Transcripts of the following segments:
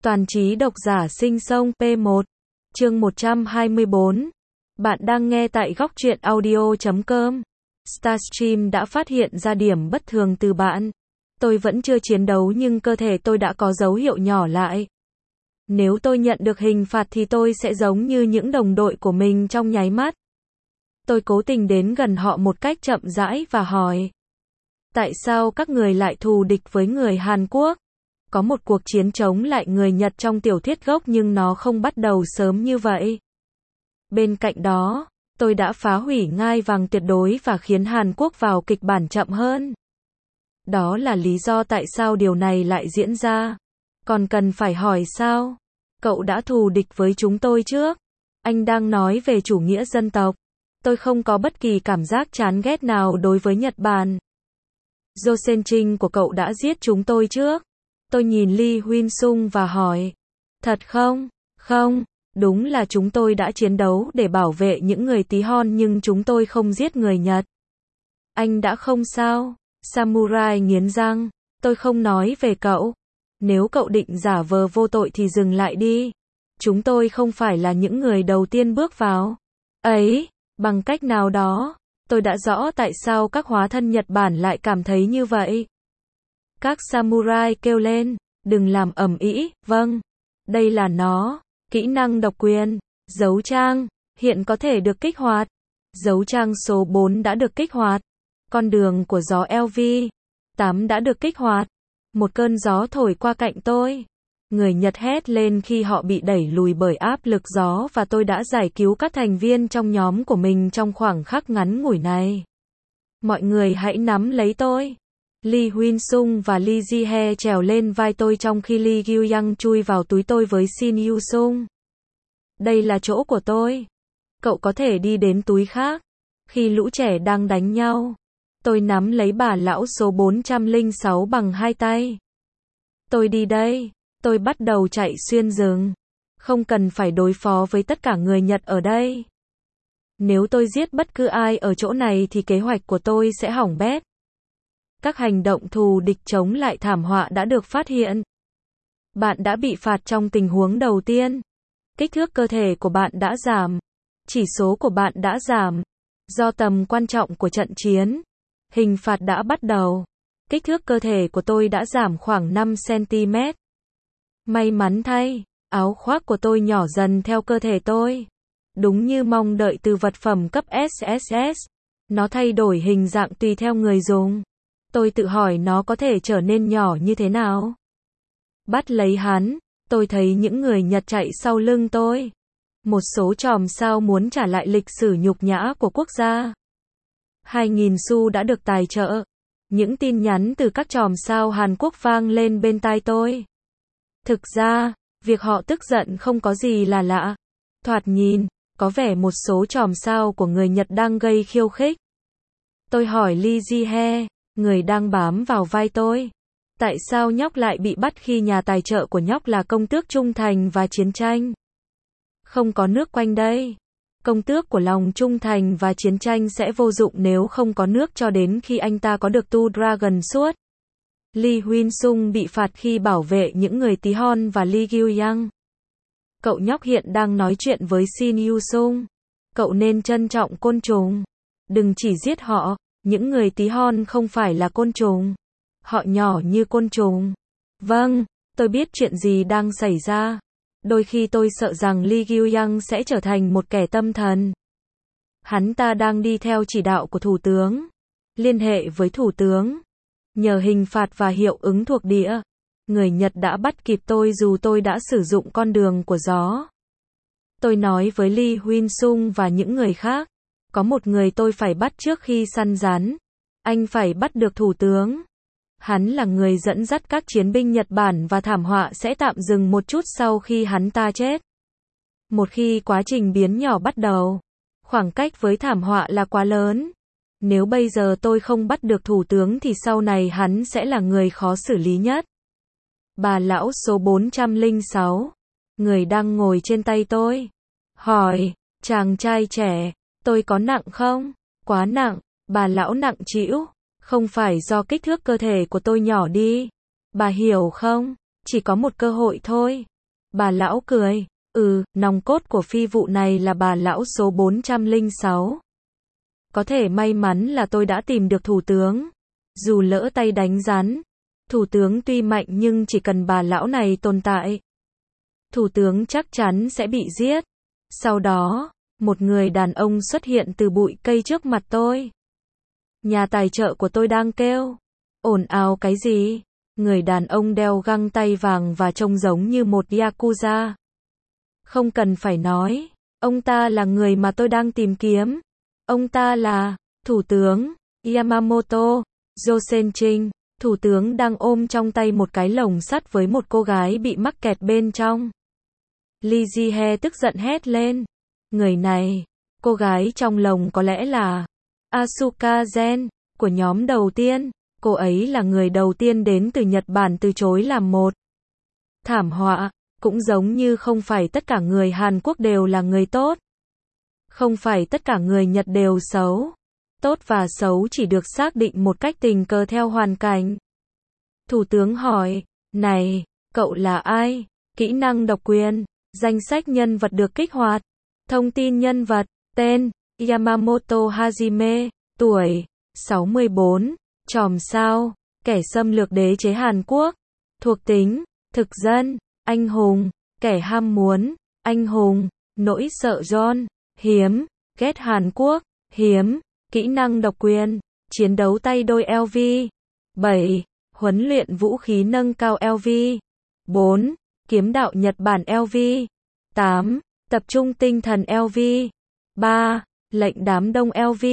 Toàn trí độc giả sinh sông P1, chương 124. Bạn đang nghe tại góc truyện audio.com. Starstream đã phát hiện ra điểm bất thường từ bạn. Tôi vẫn chưa chiến đấu nhưng cơ thể tôi đã có dấu hiệu nhỏ lại. Nếu tôi nhận được hình phạt thì tôi sẽ giống như những đồng đội của mình trong nháy mắt. Tôi cố tình đến gần họ một cách chậm rãi và hỏi. Tại sao các người lại thù địch với người Hàn Quốc? Có một cuộc chiến chống lại người Nhật trong tiểu thuyết gốc nhưng nó không bắt đầu sớm như vậy. Bên cạnh đó, tôi đã phá hủy ngai vàng tuyệt đối và khiến Hàn Quốc vào kịch bản chậm hơn. Đó là lý do tại sao điều này lại diễn ra. Còn cần phải hỏi sao? Cậu đã thù địch với chúng tôi trước. Anh đang nói về chủ nghĩa dân tộc. Tôi không có bất kỳ cảm giác chán ghét nào đối với Nhật Bản. Joseon của cậu đã giết chúng tôi trước. Tôi nhìn Lee Huynh Sung và hỏi. Thật không? Không, đúng là chúng tôi đã chiến đấu để bảo vệ những người tí hon nhưng chúng tôi không giết người Nhật. Anh đã không sao? Samurai nghiến răng. Tôi không nói về cậu. Nếu cậu định giả vờ vô tội thì dừng lại đi. Chúng tôi không phải là những người đầu tiên bước vào. Ấy, bằng cách nào đó, tôi đã rõ tại sao các hóa thân Nhật Bản lại cảm thấy như vậy. Các samurai kêu lên, đừng làm ầm ĩ, vâng. Đây là nó, kỹ năng độc quyền, dấu trang, hiện có thể được kích hoạt. Dấu trang số 4 đã được kích hoạt. Con đường của gió LV8 đã được kích hoạt. Một cơn gió thổi qua cạnh tôi. Người Nhật hét lên khi họ bị đẩy lùi bởi áp lực gió và tôi đã giải cứu các thành viên trong nhóm của mình trong khoảng khắc ngắn ngủi này. Mọi người hãy nắm lấy tôi. Lee Huynh Sung và Lee Ji-hye trèo lên vai tôi trong khi Lee Gyu-young chui vào túi tôi với Shin Yu-sung. Đây là chỗ của tôi. Cậu có thể đi đến túi khác. Khi lũ trẻ đang đánh nhau, tôi nắm lấy bà lão số 406 bằng hai tay. Tôi đi đây. Tôi bắt đầu chạy xuyên rừng. Không cần phải đối phó với tất cả người Nhật ở đây. Nếu tôi giết bất cứ ai ở chỗ này thì kế hoạch của tôi sẽ hỏng bét. Các hành động thù địch chống lại thảm họa đã được phát hiện. Bạn đã bị phạt trong tình huống đầu tiên. Kích thước cơ thể của bạn đã giảm. Chỉ số của bạn đã giảm. Do tầm quan trọng của trận chiến, hình phạt đã bắt đầu. Kích thước cơ thể của tôi đã giảm khoảng 5 cm. May mắn thay, áo khoác của tôi nhỏ dần theo cơ thể tôi. Đúng như mong đợi từ vật phẩm cấp SSS. Nó thay đổi hình dạng tùy theo người dùng. Tôi tự hỏi nó có thể trở nên nhỏ như thế nào. Bắt lấy hắn, tôi thấy những người Nhật chạy sau lưng tôi. Một số chòm sao muốn trả lại lịch sử nhục nhã của quốc gia. 2.000 xu đã được tài trợ. Những tin nhắn từ các chòm sao Hàn Quốc vang lên bên tai tôi. Thực ra, việc họ tức giận không có gì là lạ. Thoạt nhìn, có vẻ một số chòm sao của người Nhật đang gây khiêu khích. Tôi hỏi Lee Ji-hye, người đang bám vào vai tôi. Tại sao nhóc lại bị bắt khi nhà tài trợ của nhóc là công tước trung thành và chiến tranh? Không có nước quanh đây. Công tước của lòng trung thành và chiến tranh sẽ vô dụng nếu không có nước cho đến khi anh ta có được tu Dragon Sword. Lee Huynh Sung bị phạt khi bảo vệ những người tí hon và Lee Gyu-young. Cậu nhóc hiện đang nói chuyện với Shin Yu-sung. Cậu nên trân trọng côn trùng. Đừng chỉ giết họ. Những người tí hon không phải là côn trùng. Họ nhỏ như côn trùng. Vâng, tôi biết chuyện gì đang xảy ra. Đôi khi tôi sợ rằng Lee Gyu-young sẽ trở thành một kẻ tâm thần. Hắn ta đang đi theo chỉ đạo của thủ tướng. Liên hệ với thủ tướng. Nhờ hình phạt và hiệu ứng thuộc địa, người Nhật đã bắt kịp tôi dù tôi đã sử dụng con đường của gió. Tôi nói với Lee Huynh Sung và những người khác. Có một người tôi phải bắt trước khi săn rắn. Anh phải bắt được thủ tướng. Hắn là người dẫn dắt các chiến binh Nhật Bản và thảm họa sẽ tạm dừng một chút sau khi hắn ta chết. Một khi quá trình biến nhỏ bắt đầu, khoảng cách với thảm họa là quá lớn. Nếu bây giờ tôi không bắt được thủ tướng thì sau này hắn sẽ là người khó xử lý nhất. Bà lão số 406, người đang ngồi trên tay tôi, hỏi, chàng trai trẻ, tôi có nặng không? Quá nặng, bà lão nặng trĩu. Không phải do kích thước cơ thể của tôi nhỏ đi. Bà hiểu không? Chỉ có một cơ hội thôi. Bà lão cười. Nòng cốt của phi vụ này là bà lão số 406. Có thể may mắn là tôi đã tìm được thủ tướng. Dù lỡ tay đánh rắn, thủ tướng tuy mạnh nhưng chỉ cần bà lão này tồn tại, thủ tướng chắc chắn sẽ bị giết. Sau đó, một người đàn ông xuất hiện từ bụi cây trước mặt tôi. Nhà tài trợ của tôi đang kêu. Ồn ào cái gì? Người đàn ông đeo găng tay vàng và trông giống như một yakuza. Không cần phải nói, ông ta là người mà tôi đang tìm kiếm. Ông ta là Thủ tướng Yamamoto Josenjin. Thủ tướng đang ôm trong tay một cái lồng sắt với một cô gái bị mắc kẹt bên trong. Lee Ji-hye tức giận hét lên. Người này, cô gái trong lồng có lẽ là Asuka Gen của nhóm đầu tiên. Cô ấy là người đầu tiên đến từ Nhật Bản từ chối làm một thảm họa. Cũng giống như không phải tất cả người Hàn Quốc đều là người tốt. Không phải tất cả người Nhật đều xấu. Tốt và xấu chỉ được xác định một cách tình cờ theo hoàn cảnh. Thủ tướng hỏi, này, cậu là ai? Kỹ năng độc quyền, danh sách nhân vật được kích hoạt, thông tin nhân vật, tên, Yamamoto Hajime, tuổi, 64, chòm sao, kẻ xâm lược đế chế Hàn Quốc, thuộc tính, thực dân, anh hùng, kẻ ham muốn, anh hùng, nỗi sợ John, hiếm, ghét Hàn Quốc, hiếm, kỹ năng độc quyền, chiến đấu tay đôi LV, 7, huấn luyện vũ khí nâng cao LV, 4, kiếm đạo Nhật Bản LV, 8, tập trung tinh thần LV, 3, lệnh đám đông LV,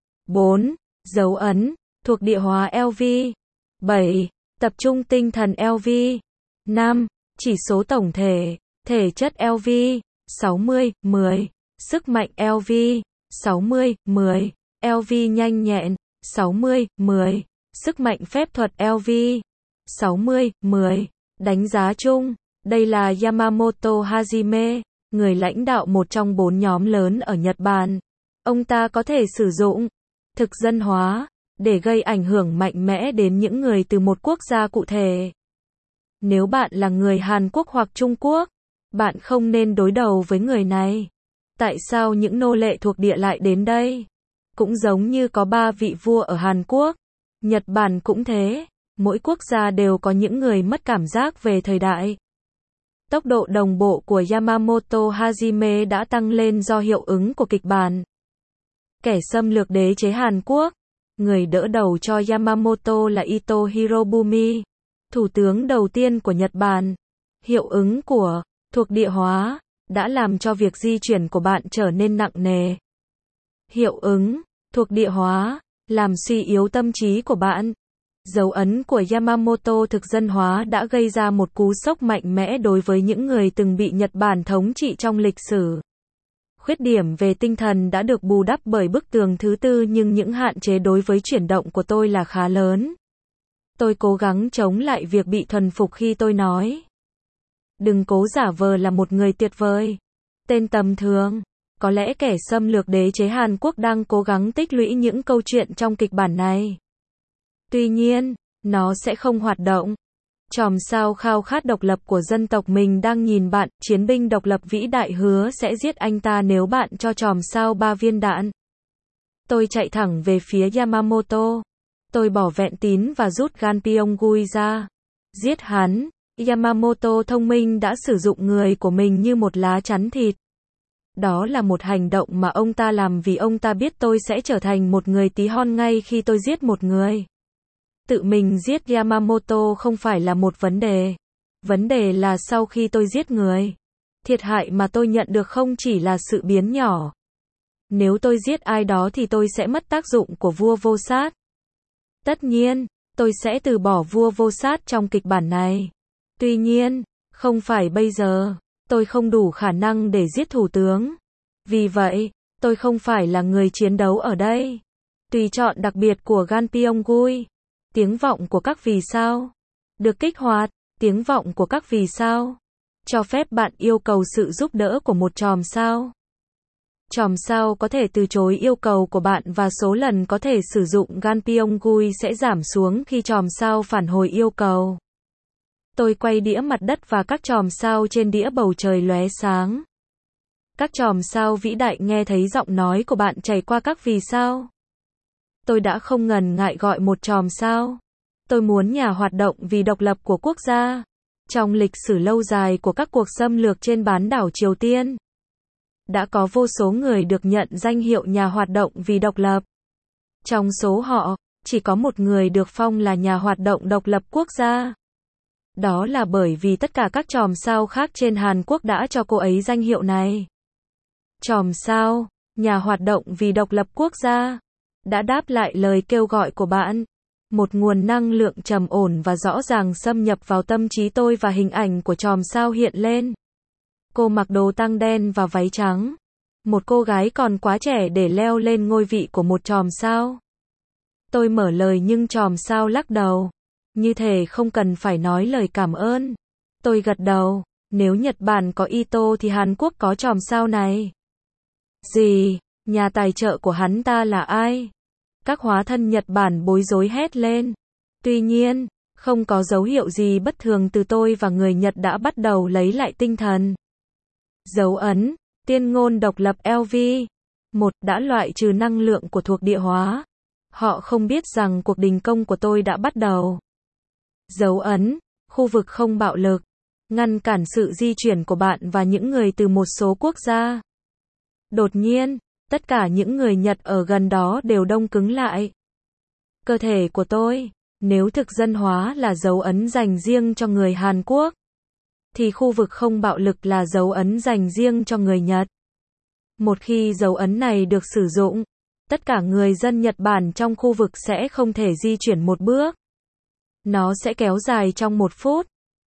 4, dấu ấn, thuộc địa hóa LV, 7, tập trung tinh thần LV, 5, chỉ số tổng thể, thể chất LV, 60, 10, sức mạnh LV, 60, 10, LV nhanh nhẹn, 60, 10, sức mạnh phép thuật LV, 60, 10, đánh giá chung, đây là Yamamoto Hajime, người lãnh đạo một trong 4 nhóm lớn ở Nhật Bản. Ông ta có thể sử dụng thực dân hóa để gây ảnh hưởng mạnh mẽ đến những người từ một quốc gia cụ thể. Nếu bạn là người Hàn Quốc hoặc Trung Quốc, bạn không nên đối đầu với người này. Tại sao những nô lệ thuộc địa lại đến đây? Cũng giống như có 3 vị vua ở Hàn Quốc, Nhật Bản cũng thế, mỗi quốc gia đều có những người mất cảm giác về thời đại. Tốc độ đồng bộ của Yamamoto Hajime đã tăng lên do hiệu ứng của kịch bản. Kẻ xâm lược đế chế Hàn Quốc, người đỡ đầu cho Yamamoto là Ito Hirobumi, thủ tướng đầu tiên của Nhật Bản. Hiệu ứng của thuộc địa hóa đã làm cho việc di chuyển của bạn trở nên nặng nề. Hiệu ứng thuộc địa hóa làm suy yếu tâm trí của bạn. Dấu ấn của Yamamoto thực dân hóa đã gây ra một cú sốc mạnh mẽ đối với những người từng bị Nhật Bản thống trị trong lịch sử. Khuyết điểm về tinh thần đã được bù đắp bởi bức tường thứ tư, nhưng những hạn chế đối với chuyển động của tôi là khá lớn. Tôi cố gắng chống lại việc bị thuần phục khi tôi nói. Đừng cố giả vờ là một người tuyệt vời. Tên tầm thường. Có lẽ kẻ xâm lược đế chế Hàn Quốc đang cố gắng tích lũy những câu chuyện trong kịch bản này. Tuy nhiên, nó sẽ không hoạt động. Chòm sao khao khát độc lập của dân tộc mình đang nhìn bạn, chiến binh độc lập vĩ đại hứa sẽ giết anh ta nếu bạn cho chòm sao 3 viên đạn. Tôi chạy thẳng về phía Yamamoto. Tôi bỏ vẹn tín và rút gan Pyonggui ra. Giết hắn. Yamamoto thông minh đã sử dụng người của mình như một lá chắn thịt. Đó là một hành động mà ông ta làm vì ông ta biết tôi sẽ trở thành một người tí hon ngay khi tôi giết một người. Tự mình giết Yamamoto không phải là một vấn đề. Vấn đề là sau khi tôi giết người, thiệt hại mà tôi nhận được không chỉ là sự biến nhỏ. Nếu tôi giết ai đó thì tôi sẽ mất tác dụng của vua vô sát. Tất nhiên, tôi sẽ từ bỏ vua vô sát trong kịch bản này. Tuy nhiên, không phải bây giờ, tôi không đủ khả năng để giết thủ tướng. Vì vậy, tôi không phải là người chiến đấu ở đây. Tùy chọn đặc biệt của gan Pyonggui. Tiếng vọng của các vì sao được kích hoạt. Tiếng vọng của các vì sao cho phép bạn yêu cầu sự giúp đỡ của một chòm sao. Chòm sao có thể từ chối yêu cầu của bạn và số lần có thể sử dụng gan Pyonggui sẽ giảm xuống khi chòm sao phản hồi yêu cầu. Tôi quay đĩa mặt đất và các chòm sao trên đĩa bầu trời lóe sáng. Các chòm sao vĩ đại nghe thấy giọng nói của bạn chảy qua các vì sao. Tôi đã không ngần ngại gọi một chòm sao. Tôi muốn nhà hoạt động vì độc lập của quốc gia. Trong lịch sử lâu dài của các cuộc xâm lược trên bán đảo Triều Tiên, đã có vô số người được nhận danh hiệu nhà hoạt động vì độc lập. Trong số họ, chỉ có một người được phong là nhà hoạt động độc lập quốc gia. Đó là bởi vì tất cả các chòm sao khác trên Hàn Quốc đã cho cô ấy danh hiệu này. Chòm sao, nhà hoạt động vì độc lập quốc gia, đã đáp lại lời kêu gọi của bạn. Một nguồn năng lượng trầm ổn và rõ ràng xâm nhập vào tâm trí tôi và hình ảnh của chòm sao hiện lên. Cô mặc đồ tang đen và váy trắng. Một cô gái còn quá trẻ để leo lên ngôi vị của một chòm sao. Tôi mở lời nhưng chòm sao lắc đầu. Như thể không cần phải nói lời cảm ơn. Tôi gật đầu. Nếu Nhật Bản có Ito thì Hàn Quốc có chòm sao này. Gì? Nhà tài trợ của hắn ta là ai? Các hóa thân Nhật Bản bối rối hét lên. Tuy nhiên, không có dấu hiệu gì bất thường từ tôi và người Nhật đã bắt đầu lấy lại tinh thần. Dấu ấn, tiên ngôn độc lập LV. Đã loại trừ năng lượng của thuộc địa hóa. Họ không biết rằng cuộc đình công của tôi đã bắt đầu. Dấu ấn, khu vực không bạo lực. Ngăn cản sự di chuyển của bạn và những người từ một số quốc gia. Đột nhiên, tất cả những người Nhật ở gần đó đều đông cứng lại. Cơ thể của tôi, nếu thực dân hóa là dấu ấn dành riêng cho người Hàn Quốc, thì khu vực không bạo lực là dấu ấn dành riêng cho người Nhật. Một khi dấu ấn này được sử dụng, tất cả người dân Nhật Bản trong khu vực sẽ không thể di chuyển một bước. Nó sẽ kéo dài trong 1 phút.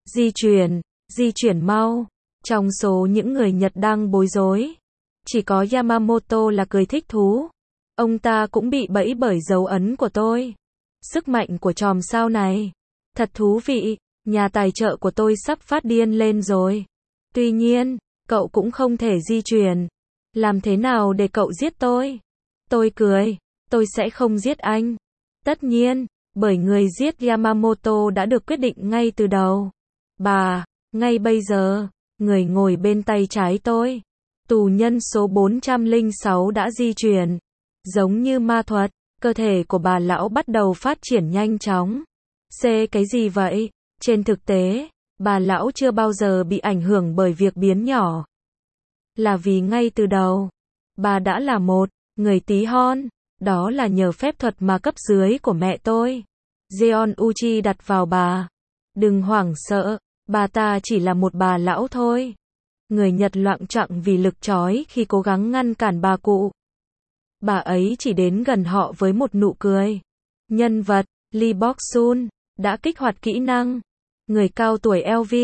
Di chuyển mau. Trong số những người Nhật đang bối rối, chỉ có Yamamoto là cười thích thú. Ông ta cũng bị bẫy bởi dấu ấn của tôi. Sức mạnh của chòm sao này. Thật thú vị, nhà tài trợ của tôi sắp phát điên lên rồi. Tuy nhiên, cậu cũng không thể di chuyển. Làm thế nào để cậu giết tôi? Tôi cười, tôi sẽ không giết anh. Tất nhiên, bởi người giết Yamamoto đã được quyết định ngay từ đầu. Ngay bây giờ, người ngồi bên tay trái tôi, tù nhân số 406 đã di chuyển. Giống như ma thuật, cơ thể của bà lão bắt đầu phát triển nhanh chóng. Cái gì vậy? Trên thực tế, bà lão chưa bao giờ bị ảnh hưởng bởi việc biến nhỏ. Là vì ngay từ đầu, bà đã là một người tí hon. Đó là nhờ phép thuật mà cấp dưới của mẹ tôi, Jeon Uchi đặt vào bà. Đừng hoảng sợ, bà ta chỉ là một bà lão thôi. Người Nhật loạng choạng vì lực trói khi cố gắng ngăn cản bà cụ. Bà ấy chỉ đến gần họ với một nụ cười. Nhân vật, Lee Bok-sun, đã kích hoạt kỹ năng. Người cao tuổi LV.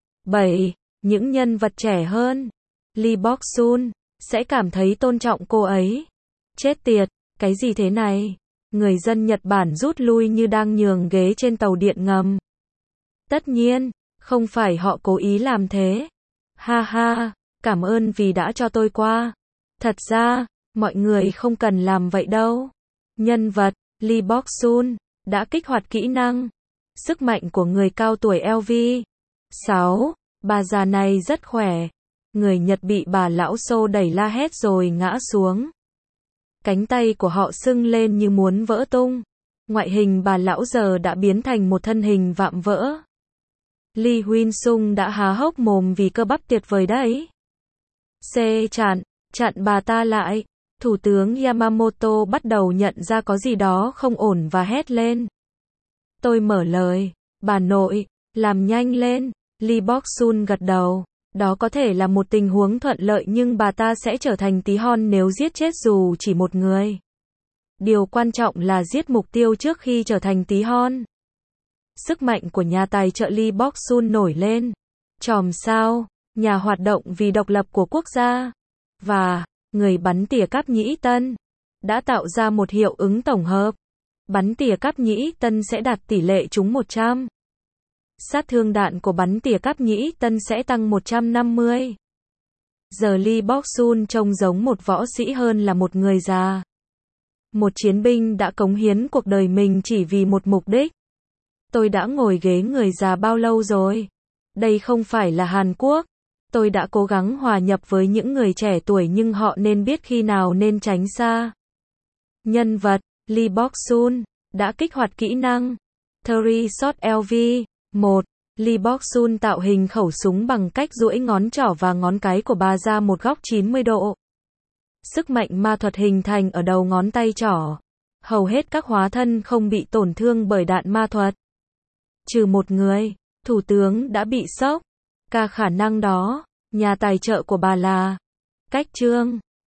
7. Những nhân vật trẻ hơn, Lee Bok-sun, sẽ cảm thấy tôn trọng cô ấy. Chết tiệt, cái gì thế này? Người dân Nhật Bản rút lui như đang nhường ghế trên tàu điện ngầm. Tất nhiên, không phải họ cố ý làm thế. Ha ha, cảm ơn vì đã cho tôi qua. Thật ra, mọi người không cần làm vậy đâu. Nhân vật, Lee Bok-sun, đã kích hoạt kỹ năng. Sức mạnh của người cao tuổi LV. 6. Bà già này rất khỏe. Người Nhật bị bà lão xô đẩy la hét rồi ngã xuống. Cánh tay của họ sưng lên như muốn vỡ tung. Ngoại hình bà lão giờ đã biến thành một thân hình vạm vỡ. Lee Huynh-sung đã há hốc mồm vì cơ bắp tuyệt vời đấy. Chặn bà ta lại. Thủ tướng Yamamoto bắt đầu nhận ra có gì đó không ổn và hét lên. Tôi mở lời. Bà nội, làm nhanh lên. Lee Bok-sun gật đầu. Đó có thể là một tình huống thuận lợi nhưng bà ta sẽ trở thành tí hon nếu giết chết dù chỉ một người. Điều quan trọng là giết mục tiêu trước khi trở thành tí hon. Sức mạnh của nhà tài trợ Lee Bok-sun nổi lên. Chòm sao, nhà hoạt động vì độc lập của quốc gia, và người bắn tỉa cáp nhĩ tân, đã tạo ra một hiệu ứng tổng hợp. Bắn tỉa cáp nhĩ tân sẽ đạt tỷ lệ trúng 100. Sát thương đạn của bắn tỉa cáp nhĩ tân sẽ tăng 150. Giờ Lee Bok-sun trông giống một võ sĩ hơn là một người già. Một chiến binh đã cống hiến cuộc đời mình chỉ vì một mục đích. Tôi đã ngồi ghế người già bao lâu rồi? Đây không phải là Hàn Quốc. Tôi đã cố gắng hòa nhập với những người trẻ tuổi nhưng họ nên biết khi nào nên tránh xa. Nhân vật, Lee Bok-sun, đã kích hoạt kỹ năng 3 Shot LV. 1. Lee Bok-sun tạo hình khẩu súng bằng cách duỗi ngón trỏ và ngón cái của bà ra một góc 90 độ. Sức mạnh ma thuật hình thành ở đầu ngón tay trỏ. Hầu hết các hóa thân không bị tổn thương bởi đạn ma thuật. Trừ một người, thủ tướng đã bị sốc. Cả khả năng đó, nhà tài trợ của bà là Cách Trương.